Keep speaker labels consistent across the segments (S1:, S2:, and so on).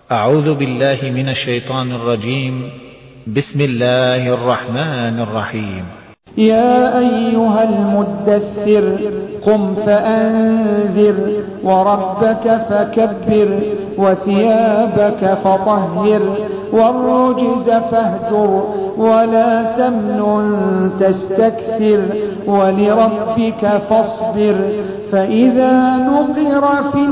S1: أعوذ بالله من الشيطان الرجيم. بسم الله الرحمن الرحيم.
S2: يا أيها المدثر قم فأنذر وربك فكبر وثيابك فطهر والرجز فاهجر ولا تمنن تستكثر ولربك فاصبر فإذا نقر في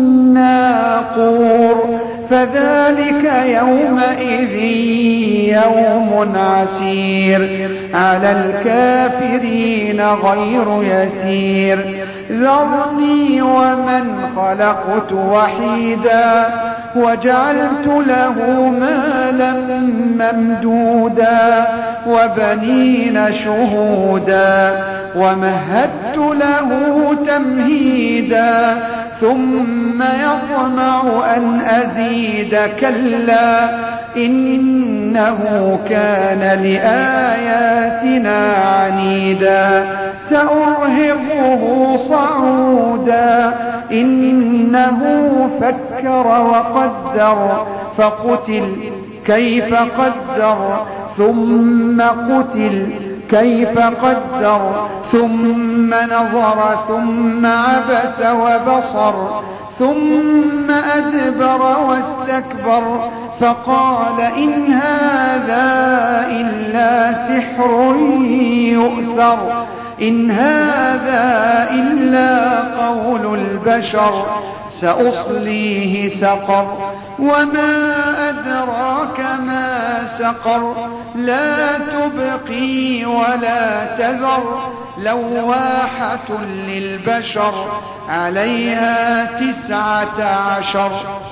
S2: الناقور فذلك يومئذ يوم عسير على الكافرين غير يسير ذرني ومن خلقت وحيدا وجعلت له مالا ممدودا وبنين شهودا ومهدت له تمهيدا ثم يطمع أن أزيد كلا إنه كان لآياتنا عنيدا سأرهقه صعودا إنه فكر وقدر فقتل كيف قدر ثم قتل كيف قدر ثم نظر ثم عبس وبصر ثم أدبر واستكبر فقال إن هذا إلا سحر يؤثر إن هذا إلا قول البشر سأصليه سقر وما أدراك ما سقر لا تبقي ولا تذر لواحة للبشر عليها 19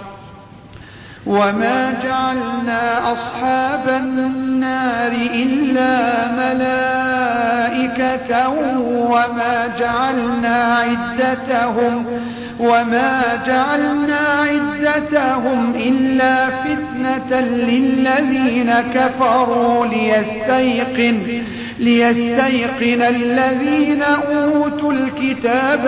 S2: وما جعلنا أصحاب النار إلا ملائكة وما جعلنا عدتهم إلا فتنة للذين كفروا ليستيقن الذين أوتوا الكتاب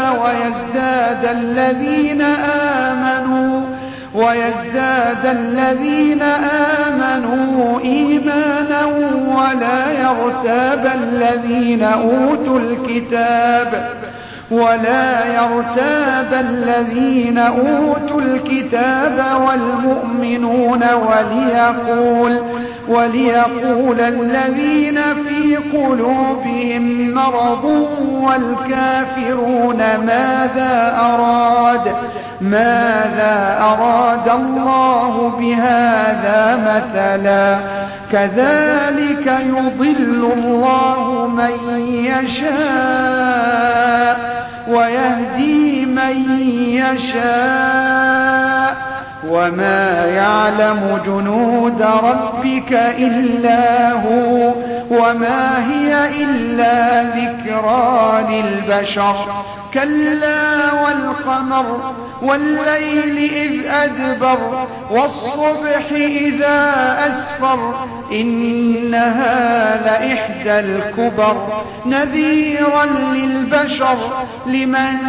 S2: ويزداد الذين آمنوا إيمانا ولا يرتاب الذين أوتوا الكتاب والمؤمنون وليقول الذين في قلوبهم مرض والكافرون ماذا أراد الله بهذا مثلا كذلك يضل الله من يشاء ويهدي من يشاء وما يعلم جنود ربك إلا هو وما هي إلا ذكرى للبشر كلا والقمر والليل إذ أدبر والصبح إذا أسفر إنها لإحدى الكبر نذيرا للبشر لمن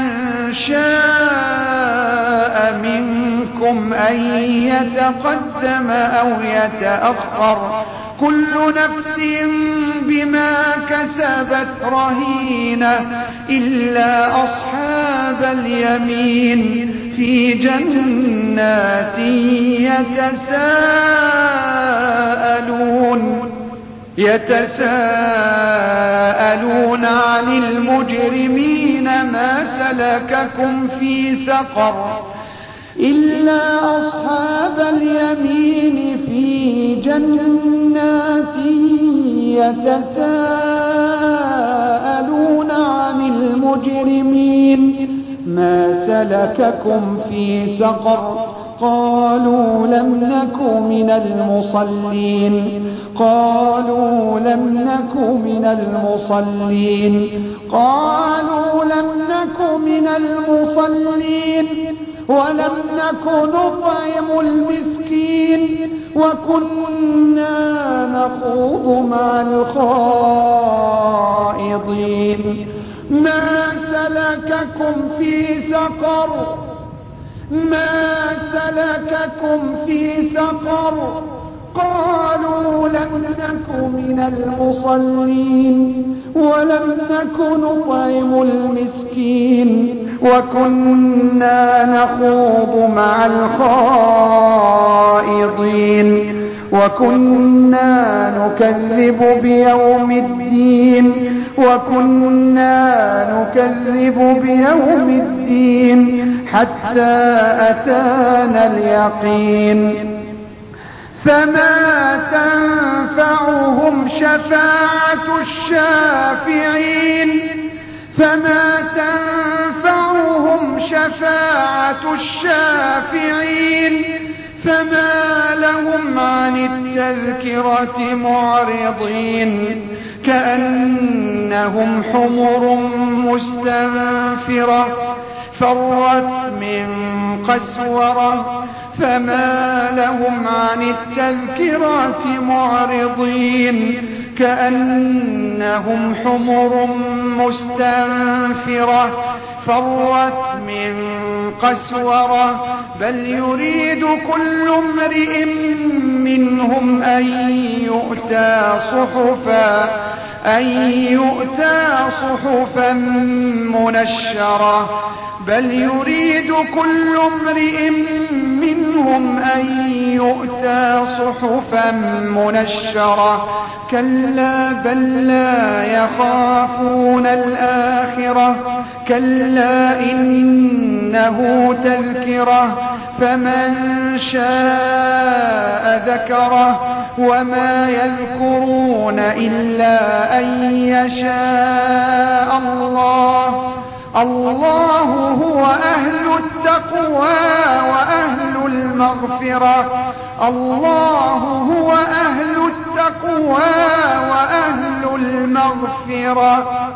S2: شاء منكم أن يتقدم أو يتأخر كل نفس بما كسبت رهينة إلا أصحاب اليمين في جنات يتساءلون عن المجرمين ما سلككم في سقر إلا أصحاب اليمين في جنات يتساءلون عن المجرمين ما سلككم في سقر قالوا لم نك من المصلين قالوا لم نك من المصلين ولم نك نطعم المسكين وكنا نخوض مع الخائضين ما سلككم في سقر النار قالوا لم نك من المصلين ولم نك نطعم المسكين وكنا نخوض مع الخائضين وكنا نكذب بيوم الدين حتى أتانا اليقين فما تنفعهم شفاعة الشافعين فما لهم عن التذكرة معرضين كأنهم حمر مستنفرة فرت من قسورة فما لهم عن التذكرة معرضين كأنهم حمر مستنفرة فرت من قسورة بل يريد كل امرئ منهم أن يؤتى صحفا منشرة كلا بل لا يخافون الآخرة كلا إنه تذكرة فمن شاء ذكره وما يذكرون إلا أن يشاء الله هو أهل التقوى وأهل المغفرة